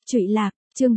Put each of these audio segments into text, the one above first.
Trụy lạc, chương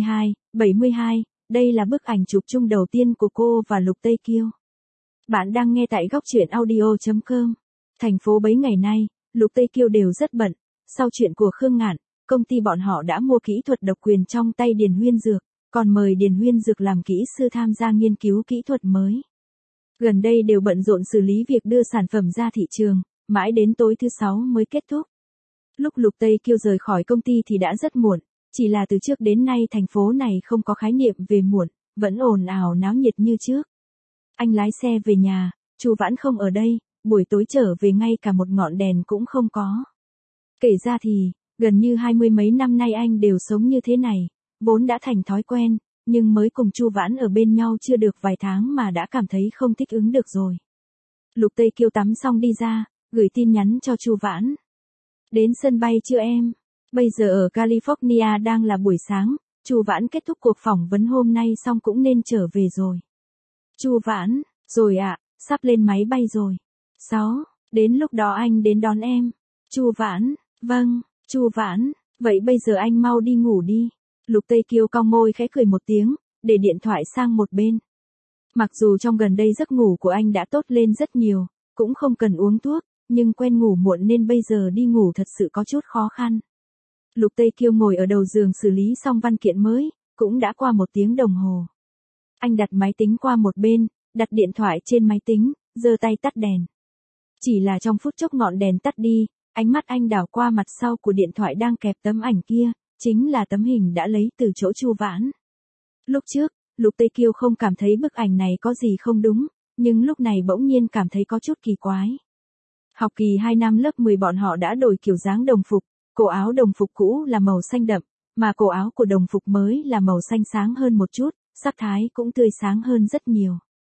72, đây là bức ảnh chụp chung đầu tiên của cô và Lục Tây Kiêu. Bạn đang nghe tại góc truyện audio.com. Thành phố bấy ngày nay, Lục Tây Kiêu đều rất bận. Sau chuyện của Khương Ngạn, công ty bọn họ đã mua kỹ thuật độc quyền trong tay Điền Huyên Dược, còn mời Điền Huyên Dược làm kỹ sư tham gia nghiên cứu kỹ thuật mới. Gần đây đều bận rộn xử lý việc đưa sản phẩm ra thị trường, mãi đến tối thứ 6 mới kết thúc. Lúc Lục Tây Kiêu rời khỏi công ty thì đã rất muộn, chỉ là từ trước đến nay thành phố này không có khái niệm về muộn, vẫn ồn ào náo nhiệt như trước. Anh lái xe về nhà, Chu Vãn không ở đây, buổi tối trở về ngay cả một ngọn đèn cũng không có. Kể ra thì, gần như 20 mấy năm nay anh đều sống như thế này, vốn đã thành thói quen, nhưng mới cùng Chu Vãn ở bên nhau chưa được vài tháng mà đã cảm thấy không thích ứng được rồi. Lục Tây Kiêu tắm xong đi ra, gửi tin nhắn cho Chu Vãn. Đến sân bay chưa em? Bây giờ ở California đang là buổi sáng, Chu Vãn kết thúc cuộc phỏng vấn hôm nay xong cũng nên trở về rồi. Chu Vãn, rồi ạ, sắp lên máy bay rồi. 6, đến lúc đó anh đến đón em. Chu Vãn, vâng, Chu Vãn, vậy bây giờ anh mau đi ngủ đi. Lục Tây Kiêu cong môi khẽ cười một tiếng, để điện thoại sang một bên. Mặc dù trong gần đây giấc ngủ của anh đã tốt lên rất nhiều, cũng không cần uống thuốc, nhưng quen ngủ muộn nên bây giờ đi ngủ thật sự có chút khó khăn. Lục Tây Kiêu ngồi ở đầu giường xử lý xong văn kiện mới, cũng đã qua 1 tiếng đồng hồ. Anh đặt máy tính qua một bên, đặt điện thoại trên máy tính, giơ tay tắt đèn. Chỉ là trong phút chốc ngọn đèn tắt đi, ánh mắt anh đảo qua mặt sau của điện thoại đang kẹp tấm ảnh kia, chính là tấm hình đã lấy từ chỗ Chu Vãn. Lúc trước, Lục Tây Kiêu không cảm thấy bức ảnh này có gì không đúng, nhưng lúc này bỗng nhiên cảm thấy có chút kỳ quái. Học kỳ 2 năm lớp 10 bọn họ đã đổi kiểu dáng đồng phục, cổ áo đồng phục cũ là màu xanh đậm, mà cổ áo của đồng phục mới là màu xanh sáng hơn một chút, sắc thái cũng tươi sáng hơn rất nhiều.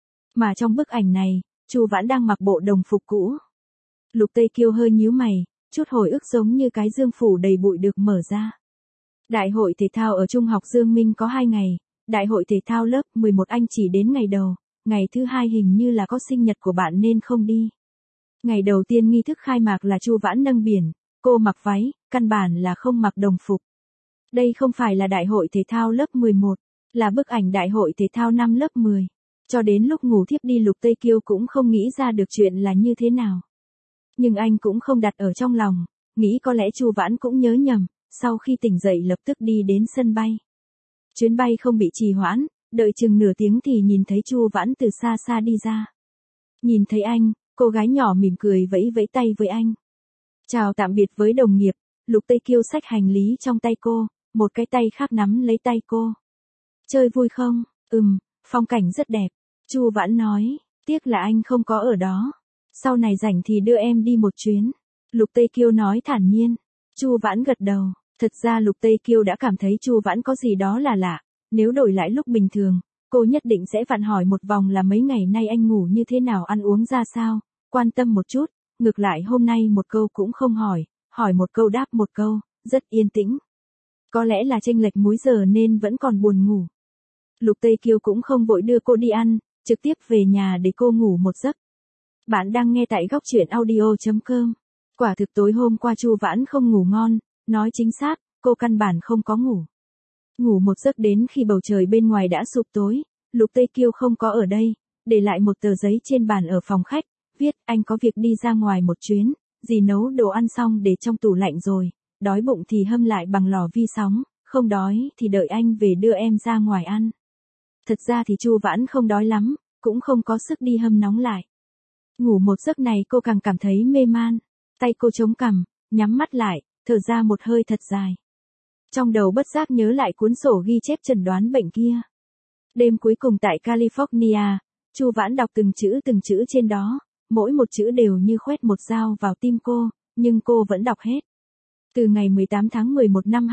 Mà trong bức ảnh này, Chu Vãn đang mặc bộ đồng phục cũ. Lục Tây Kiêu hơi nhíu mày, chút hồi ức giống như cái dương phủ đầy bụi được mở ra. Đại hội thể thao ở Trung học Dương Minh có 2 ngày, đại hội thể thao lớp 11 anh chỉ đến ngày đầu, ngày thứ 2 hình như là có sinh nhật của bạn nên không đi. Ngày đầu tiên nghi thức khai mạc là Chu Vãn nâng biển, cô mặc váy, căn bản là không mặc đồng phục. Đây không phải là đại hội thể thao lớp 11, là bức ảnh đại hội thể thao năm lớp 10. Cho đến lúc ngủ thiếp đi Lục Tây Kiêu cũng không nghĩ ra được chuyện là như thế nào. Nhưng anh cũng không đặt ở trong lòng, nghĩ có lẽ Chu Vãn cũng nhớ nhầm, sau khi tỉnh dậy lập tức đi đến sân bay. Chuyến bay không bị trì hoãn, đợi chừng nửa tiếng thì nhìn thấy Chu Vãn từ xa xa đi ra. Nhìn thấy anh, cô gái nhỏ mỉm cười vẫy vẫy tay với anh. Chào tạm biệt với đồng nghiệp, Lục Tây Kiêu xách hành lý trong tay cô, một cái tay khác nắm lấy tay cô. Chơi vui không? Phong cảnh rất đẹp. Chu Vãn nói, tiếc là anh không có ở đó. Sau này rảnh thì đưa em đi một chuyến. Lục Tây Kiêu nói thản nhiên. Chu Vãn gật đầu. Thật ra Lục Tây Kiêu đã cảm thấy Chu Vãn có gì đó là lạ. Nếu đổi lại lúc bình thường, cô nhất định sẽ vặn hỏi một vòng là mấy ngày nay anh ngủ như thế nào, ăn uống ra sao, quan tâm một chút. Ngược lại hôm nay một câu cũng không hỏi một câu đáp một câu, rất yên tĩnh. Có lẽ là chênh lệch múi giờ nên vẫn còn buồn ngủ. Lục Tây Kiêu cũng không vội đưa cô đi ăn, trực tiếp về nhà để cô ngủ một giấc. Bạn đang nghe tại góc truyện audio.com. Quả thực tối hôm qua Chu Vãn không ngủ ngon, nói chính xác, cô căn bản không có ngủ. Ngủ một giấc đến khi bầu trời bên ngoài đã sụp tối, Lục Tây Kiêu không có ở đây, để lại một tờ giấy trên bàn ở phòng khách, viết anh có việc đi ra ngoài một chuyến, dì nấu đồ ăn xong để trong tủ lạnh rồi, đói bụng thì hâm lại bằng lò vi sóng, không đói thì đợi anh về đưa em ra ngoài ăn. Thật ra thì Chu Vãn không đói lắm, cũng không có sức đi hâm nóng lại. Ngủ một giấc này cô càng cảm thấy mê man, tay cô chống cằm, nhắm mắt lại, thở ra một hơi thật dài. Trong đầu bất giác nhớ lại cuốn sổ ghi chép chẩn đoán bệnh kia. Đêm cuối cùng tại California, Chu Vãn đọc từng chữ trên đó, mỗi một chữ đều như khoét một dao vào tim cô, nhưng cô vẫn đọc hết. Từ ngày 18 tháng 11 năm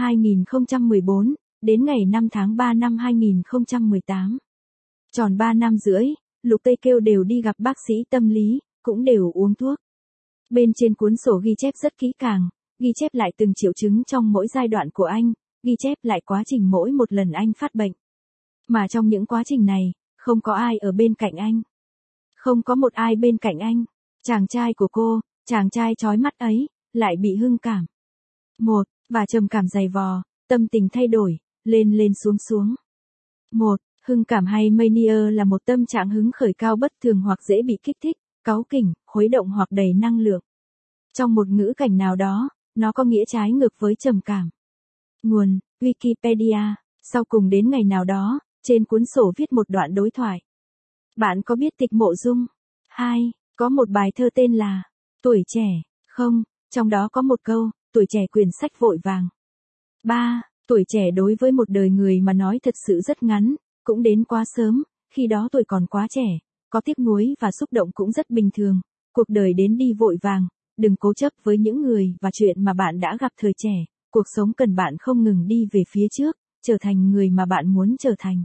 2014, đến ngày 5 tháng 3 năm 2018. Tròn 3 năm rưỡi, Lục Tây Kiêu đều đi gặp bác sĩ tâm lý, cũng đều uống thuốc. Bên trên cuốn sổ ghi chép rất kỹ càng, ghi chép lại từng triệu chứng trong mỗi giai đoạn của anh, ghi chép lại quá trình mỗi một lần anh phát bệnh. Mà trong những quá trình này, không có ai ở bên cạnh anh. Không có một ai bên cạnh anh. Chàng trai của cô, chàng trai chói mắt ấy, lại bị hưng cảm. Và trầm cảm dày vò, tâm tình thay đổi, lên lên xuống xuống. 1. Hưng cảm hay mania là một tâm trạng hứng khởi cao bất thường hoặc dễ bị kích thích, cáu kỉnh, khuấy động hoặc đầy năng lượng. Trong một ngữ cảnh nào đó, nó có nghĩa trái ngược với trầm cảm. Nguồn: Wikipedia. Sau cùng đến ngày nào đó, trên cuốn sổ viết một đoạn đối thoại. Bạn có biết Tịch Mộ Dung? 2. Có một bài thơ tên là Tuổi trẻ, không? Trong đó có một câu, tuổi trẻ quyển sách vội vàng. 3. Tuổi trẻ đối với một đời người mà nói thật sự rất ngắn, cũng đến quá sớm, khi đó tuổi còn quá trẻ, có tiếc nuối và xúc động cũng rất bình thường. Cuộc đời đến đi vội vàng, đừng cố chấp với những người và chuyện mà bạn đã gặp thời trẻ, cuộc sống cần bạn không ngừng đi về phía trước, trở thành người mà bạn muốn trở thành.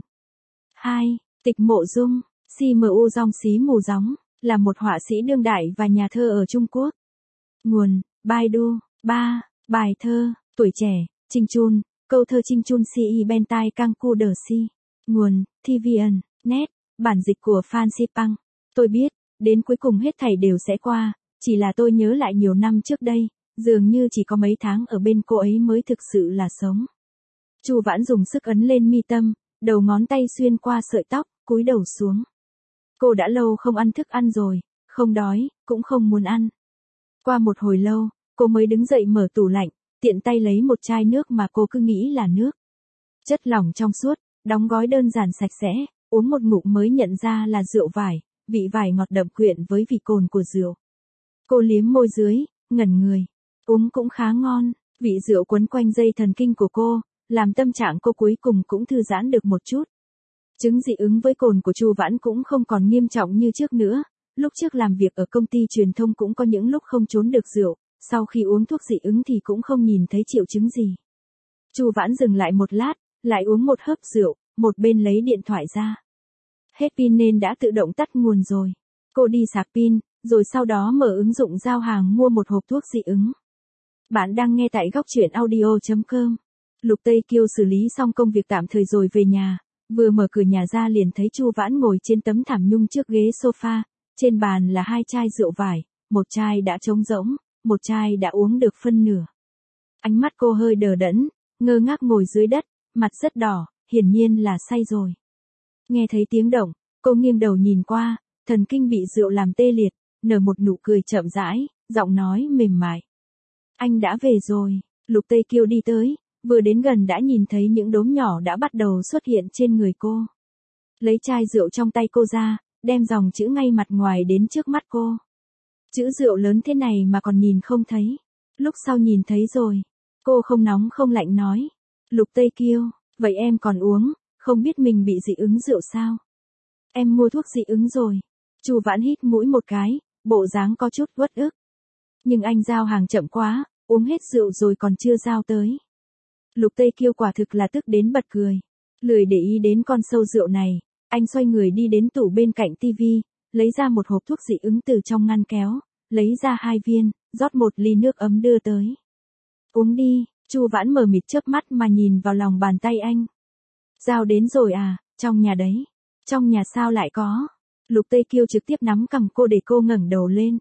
2. Tịch Mộ Dung, CMU Dong Xí Mù Gióng, là một họa sĩ đương đại và nhà thơ ở Trung Quốc. Nguồn: Baidu. 3. Bài thơ, Tuổi trẻ, Chinh Chun, câu thơ Chinh Chun Si Ben Tai Cang Cu Đờ Si. Nguồn: TVN, Net, bản dịch của Phan Xipang. Tôi biết, đến cuối cùng hết thảy đều sẽ qua, chỉ là tôi nhớ lại nhiều năm trước đây, dường như chỉ có mấy tháng ở bên cô ấy mới thực sự là sống. Chu Vãn dùng sức ấn lên mi tâm, đầu ngón tay xuyên qua sợi tóc, cúi đầu xuống. Cô đã lâu không ăn thức ăn rồi, không đói, cũng không muốn ăn. Qua một hồi lâu, cô mới đứng dậy mở tủ lạnh, tiện tay lấy một chai nước mà cô cứ nghĩ là nước. Chất lỏng trong suốt, đóng gói đơn giản sạch sẽ, uống một ngụm mới nhận ra là rượu vải, vị vải ngọt đậm quyện với vị cồn của rượu. Cô liếm môi dưới, ngẩn người. Uống cũng khá ngon, vị rượu quấn quanh dây thần kinh của cô, làm tâm trạng cô cuối cùng cũng thư giãn được một chút. Chứng dị ứng với cồn của Chu Vãn cũng không còn nghiêm trọng như trước nữa. Lúc trước làm việc ở công ty truyền thông cũng có những lúc không trốn được rượu, sau khi uống thuốc dị ứng thì cũng không nhìn thấy triệu chứng gì. Chu Vãn dừng lại một lát, lại uống một hớp rượu, một bên lấy điện thoại ra. Hết pin nên đã tự động tắt nguồn rồi. Cô đi sạc pin, rồi sau đó mở ứng dụng giao hàng mua một hộp thuốc dị ứng. Bạn đang nghe tại góc truyện audio.com. Lục Tây Kiêu xử lý xong công việc tạm thời rồi về nhà, vừa mở cửa nhà ra liền thấy Chu Vãn ngồi trên tấm thảm nhung trước ghế sofa, trên bàn là 2 chai rượu vải, một chai đã trống rỗng, một chai đã uống được phân nửa. Ánh mắt cô hơi đờ đẫn, ngơ ngác ngồi dưới đất, mặt rất đỏ, hiển nhiên là say rồi. Nghe thấy tiếng động, cô nghiêng đầu nhìn qua, thần kinh bị rượu làm tê liệt, nở một nụ cười chậm rãi, giọng nói mềm mại. Anh đã về rồi. Lục Tây Kiêu đi tới, vừa đến gần đã nhìn thấy những đốm nhỏ đã bắt đầu xuất hiện trên người cô. Lấy chai rượu trong tay cô ra, đem dòng chữ ngay mặt ngoài đến trước mắt cô. Chữ rượu lớn thế này mà còn nhìn không thấy. Lúc sau nhìn thấy rồi. Cô không nóng không lạnh nói. Lục Tây Kiêu, vậy em còn uống, không biết mình bị dị ứng rượu sao? Em mua thuốc dị ứng rồi. Chu Vãn hít mũi một cái, bộ dáng có chút uất ức. Nhưng anh giao hàng chậm quá, uống hết rượu rồi còn chưa giao tới. Lục Tây Kiêu quả thực là tức đến bật cười. Lười để ý đến con sâu rượu này, anh xoay người đi đến tủ bên cạnh tivi, lấy ra một hộp thuốc dị ứng từ trong ngăn kéo, lấy ra 2 viên, rót một ly nước ấm đưa tới. Uống đi. Chu Vãn mờ mịt chớp mắt mà nhìn vào lòng bàn tay anh. Giao đến rồi à, trong nhà đấy. Trong nhà sao lại có? Lục Tây Kiêu trực tiếp nắm cằm cô để cô ngẩng đầu lên.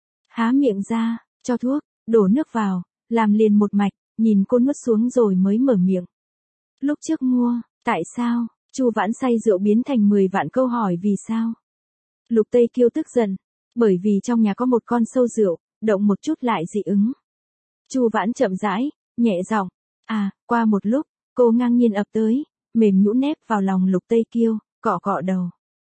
Há miệng ra, cho thuốc, đổ nước vào, làm liền một mạch, nhìn cô nuốt xuống rồi mới mở miệng. Lúc trước mua, tại sao? Chu Vãn say rượu biến thành 10 vạn câu hỏi vì sao? Lục Tây Kiêu tức giận, bởi vì trong nhà có một con sâu rượu, động một chút lại dị ứng. Chu Vãn chậm rãi, nhẹ giọng. Qua một lúc, cô ngang nhiên ập tới, mềm nhũn nép vào lòng Lục Tây Kiêu, cọ cọ đầu.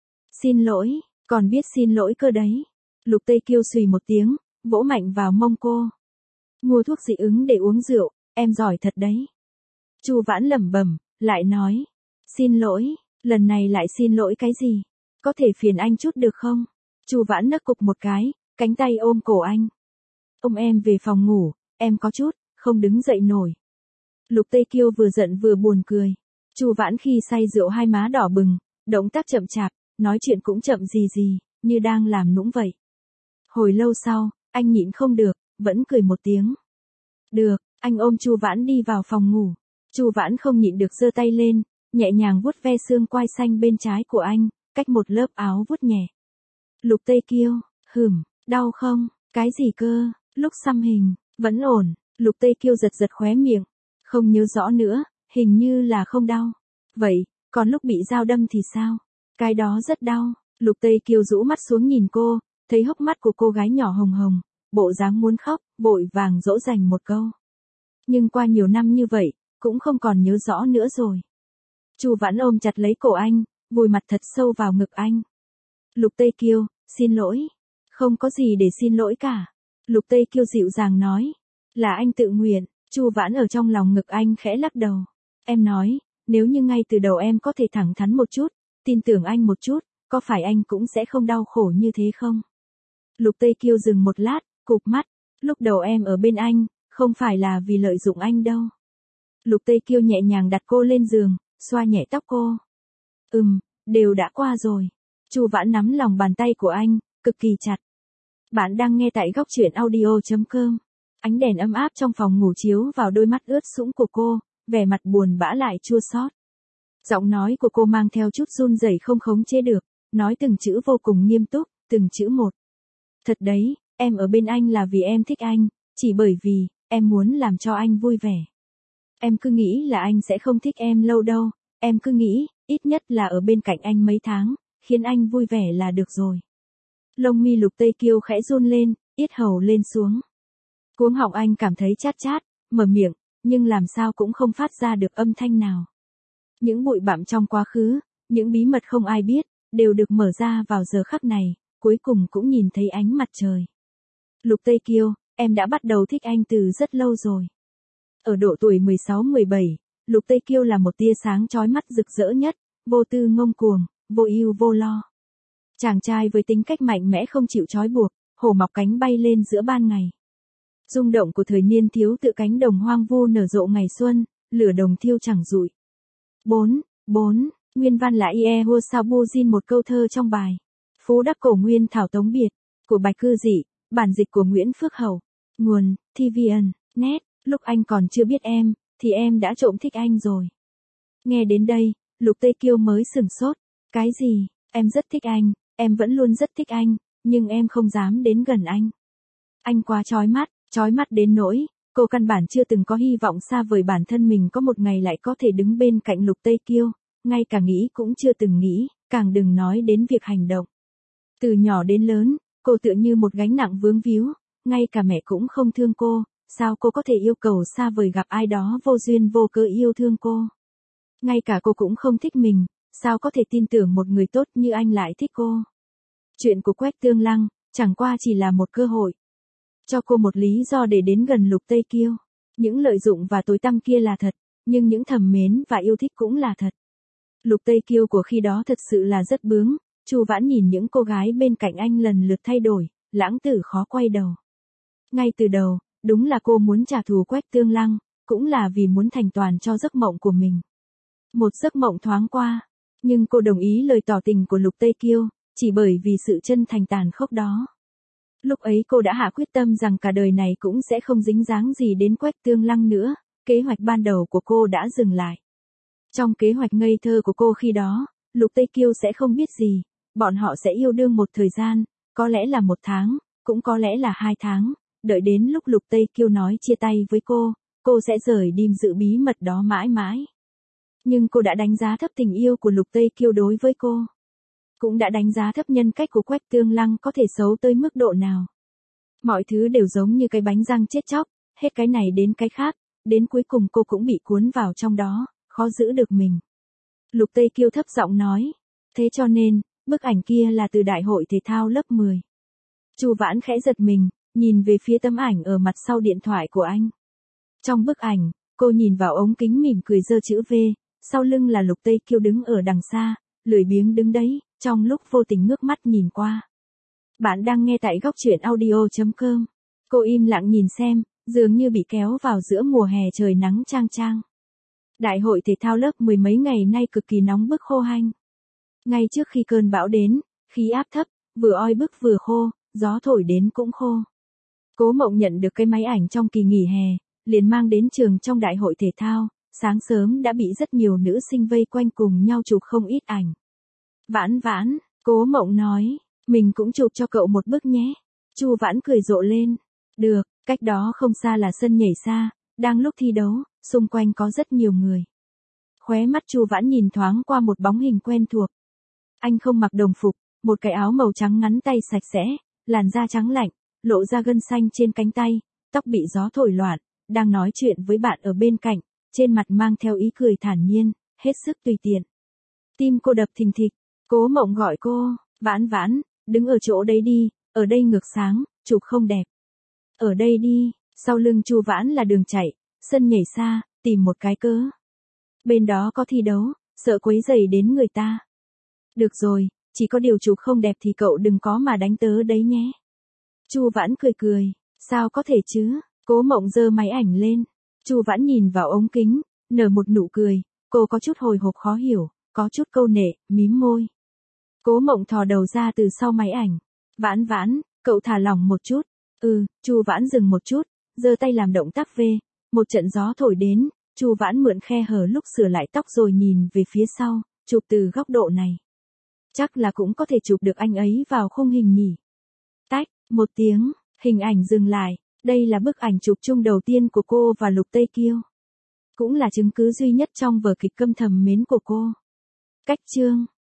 Xin lỗi, còn biết xin lỗi cơ đấy. Lục Tây Kiêu xùy một tiếng, vỗ mạnh vào mông cô. Mua thuốc dị ứng để uống rượu, em giỏi thật đấy. Chu Vãn lẩm bẩm, lại nói. Xin lỗi, lần này lại xin lỗi cái gì? Có thể phiền anh chút được không? Chu Vãn nấc cục một cái, cánh tay ôm cổ anh. Ôm em về phòng ngủ, em có chút, không đứng dậy nổi. Lục Tây Kiêu vừa giận vừa buồn cười. Chu Vãn khi say rượu hai má đỏ bừng, động tác chậm chạp, nói chuyện cũng chậm gì, như đang làm nũng vậy. Hồi lâu sau, anh nhịn không được, vẫn cười một tiếng. Được, anh ôm Chu Vãn đi vào phòng ngủ. Chu Vãn không nhịn được giơ tay lên, nhẹ nhàng vuốt ve xương quai xanh bên trái của anh, cách một lớp áo vuốt nhẹ. Lục Tây Kiêu, đau không? Cái gì cơ? Lúc xăm hình, vẫn ổn. Lục Tây Kiêu giật giật khóe miệng. Không nhớ rõ nữa, hình như là không đau. Vậy, còn lúc bị dao đâm thì sao? Cái đó rất đau. Lục Tây Kiều rũ mắt xuống nhìn cô, thấy hốc mắt của cô gái nhỏ hồng hồng, bộ dáng muốn khóc, vội vàng dỗ dành một câu. Nhưng qua nhiều năm như vậy, cũng không còn nhớ rõ nữa rồi. Chu Vãn ôm chặt lấy cổ anh, vùi mặt thật sâu vào ngực anh. Lục Tây Kiều, xin lỗi. Không có gì để xin lỗi cả. Lục Tây Kiều dịu dàng nói. Là anh tự nguyện. Chu Vãn ở trong lòng ngực anh khẽ lắc đầu. Em nói, nếu như ngay từ đầu em có thể thẳng thắn một chút, tin tưởng anh một chút, có phải anh cũng sẽ không đau khổ như thế không? Lục Tây Kiều dừng một lát, cụp mắt. Lúc đầu em ở bên anh, không phải là vì lợi dụng anh đâu. Lục Tây Kiều nhẹ nhàng đặt cô lên giường, xoa nhẹ tóc cô. Đều đã qua rồi. Chu Vãn nắm lòng bàn tay của anh, cực kỳ chặt. Bạn đang nghe tại góc truyện audio.com. Ánh đèn ấm áp trong phòng ngủ chiếu vào đôi mắt ướt sũng của cô, vẻ mặt buồn bã lại chua xót. Giọng nói của cô mang theo chút run rẩy không khống chế được, nói từng chữ vô cùng nghiêm túc, từng chữ một. Thật đấy, em ở bên anh là vì em thích anh, chỉ bởi vì, em muốn làm cho anh vui vẻ. Em cứ nghĩ là anh sẽ không thích em lâu đâu, em cứ nghĩ, ít nhất là ở bên cạnh anh mấy tháng, khiến anh vui vẻ là được rồi. Lông mi Lục Tây Kiều khẽ run lên, yết hầu lên xuống. Cuống họng anh cảm thấy chát chát, mở miệng, nhưng làm sao cũng không phát ra được âm thanh nào. Những bụi bặm trong quá khứ, những bí mật không ai biết, đều được mở ra vào giờ khắc này, cuối cùng cũng nhìn thấy ánh mặt trời. Lục Tây Kiều, em đã bắt đầu thích anh từ rất lâu rồi. Ở độ tuổi 16-17, Lục Tây Kiều là một tia sáng chói mắt rực rỡ nhất, vô tư ngông cuồng, vô ưu vô lo. Chàng trai với tính cách mạnh mẽ không chịu trói buộc, hổ mọc cánh bay lên giữa ban ngày. Rung động của thời niên thiếu tự cánh đồng hoang vu nở rộ ngày xuân, lửa đồng thiêu chẳng rụi. 4. Nguyên văn là Ie Hua Sao Bu Jin, một câu thơ trong bài Phú Đắc Cổ Nguyên Thảo Tống Biệt của Bạch Cư Dị, bản dịch của Nguyễn Phước Hậu. Nguồn: TVN, Net. Lúc anh còn chưa biết em, thì em đã trộm thích anh rồi. Nghe đến đây, Lục Tây Kiều mới sửng sốt. Cái gì? Em rất thích anh, em vẫn luôn rất thích anh, nhưng em không dám đến gần anh. Anh quá chói mắt đến nỗi, cô căn bản chưa từng có hy vọng xa vời bản thân mình có một ngày lại có thể đứng bên cạnh Lục Tây Kiều, ngay cả nghĩ cũng chưa từng nghĩ, càng đừng nói đến việc hành động. Từ nhỏ đến lớn, cô tựa như một gánh nặng vướng víu, ngay cả mẹ cũng không thương cô, sao cô có thể yêu cầu xa vời gặp ai đó vô duyên vô cớ yêu thương cô. Ngay cả cô cũng không thích mình, sao có thể tin tưởng một người tốt như anh lại thích cô. Chuyện của Quách Tương Lăng, chẳng qua chỉ là một cơ hội. Cho cô một lý do để đến gần Lục Tây Kiều. Những lợi dụng và tối tăm kia là thật, nhưng những thầm mến và yêu thích cũng là thật. Lục Tây Kiều của khi đó thật sự là rất bướng, Chu Vãn nhìn những cô gái bên cạnh anh lần lượt thay đổi, lãng tử khó quay đầu. Ngay từ đầu, đúng là cô muốn trả thù Quách Tương Lăng, cũng là vì muốn thành toàn cho giấc mộng của mình. Một giấc mộng thoáng qua, nhưng cô đồng ý lời tỏ tình của Lục Tây Kiều, chỉ bởi vì sự chân thành tàn khốc đó. Lúc ấy cô đã hạ quyết tâm rằng cả đời này cũng sẽ không dính dáng gì đến Quách Tương Lăng nữa, kế hoạch ban đầu của cô đã dừng lại. Trong kế hoạch ngây thơ của cô khi đó, Lục Tây Kiều sẽ không biết gì, bọn họ sẽ yêu đương một thời gian, có lẽ là 1 tháng, cũng có lẽ là 2 tháng, đợi đến lúc Lục Tây Kiều nói chia tay với cô sẽ rời đi giữ bí mật đó mãi mãi. Nhưng cô đã đánh giá thấp tình yêu của Lục Tây Kiều đối với cô. Cũng đã đánh giá thấp nhân cách của Quách Tương Lăng có thể xấu tới mức độ nào. Mọi thứ đều giống như cái bánh răng chết chóc, hết cái này đến cái khác, đến cuối cùng cô cũng bị cuốn vào trong đó, khó giữ được mình. Lục Tây Kiều thấp giọng nói, thế cho nên, bức ảnh kia là từ đại hội thể thao lớp 10. Chu Vãn khẽ giật mình, nhìn về phía tấm ảnh ở mặt sau điện thoại của anh. Trong bức ảnh, cô nhìn vào ống kính mỉm cười giơ chữ V, sau lưng là Lục Tây Kiều đứng ở đằng xa, lười biếng đứng đấy, trong lúc vô tình ngước mắt nhìn qua. Bạn đang nghe tại góc truyện audio.com. Cô im lặng nhìn xem, dường như bị kéo vào giữa mùa hè trời nắng chang chang. Đại hội thể thao lớp 10 mấy ngày nay cực kỳ nóng bức khô hanh. Ngay trước khi cơn bão đến, khí áp thấp, vừa oi bức vừa khô, gió thổi đến cũng khô. Cố Mộng nhận được cái máy ảnh trong kỳ nghỉ hè, liền mang đến trường trong đại hội thể thao, sáng sớm đã bị rất nhiều nữ sinh vây quanh cùng nhau chụp không ít ảnh. Vãn, Cố Mộng nói, mình cũng chụp cho cậu một bức nhé. Chu Vãn cười rộ lên. Được, cách đó không xa là sân nhảy xa, Đang lúc thi đấu, xung quanh có rất nhiều người. Khóe mắt Chu Vãn nhìn thoáng qua một bóng hình quen thuộc. Anh không mặc đồng phục, một cái áo màu trắng ngắn tay sạch sẽ, làn da trắng lạnh, lộ ra gân xanh trên cánh tay, tóc bị gió thổi loạn, đang nói chuyện với bạn ở bên cạnh, trên mặt mang theo ý cười thản nhiên, hết sức tùy tiện. Tim cô đập thình thịch, Cố Mộng gọi cô, Vãn Vãn, đứng ở chỗ đấy đi, ở đây ngược sáng, chụp không đẹp. Ở đây đi, sau lưng Chu Vãn là đường chạy, sân nhảy xa, tìm một cái cớ. Bên đó có thi đấu, sợ quấy rầy đến người ta. Được rồi, chỉ có điều chụp không đẹp thì cậu đừng có mà đánh tớ đấy nhé. Chu Vãn cười cười, sao có thể chứ, Cố Mộng giơ máy ảnh lên. Chu Vãn nhìn vào ống kính, nở một nụ cười, cô có chút hồi hộp khó hiểu, có chút câu nệ, mím môi. Cố Mộng thò đầu ra từ sau máy ảnh. Vãn Vãn, cậu thả lỏng một chút. Chu Vãn dừng một chút, giơ tay làm động tác V. Một trận gió thổi đến, Chu Vãn mượn khe hở lúc sửa lại tóc rồi nhìn về phía sau, chụp từ góc độ này. Chắc là cũng có thể chụp được anh ấy vào khung hình nhỉ. Tách, một tiếng, hình ảnh dừng lại. Đây là bức ảnh chụp chung đầu tiên của cô và Lục Tây Kiêu. Cũng là chứng cứ duy nhất trong vở kịch Câm Thầm Mến của cô. Cách chương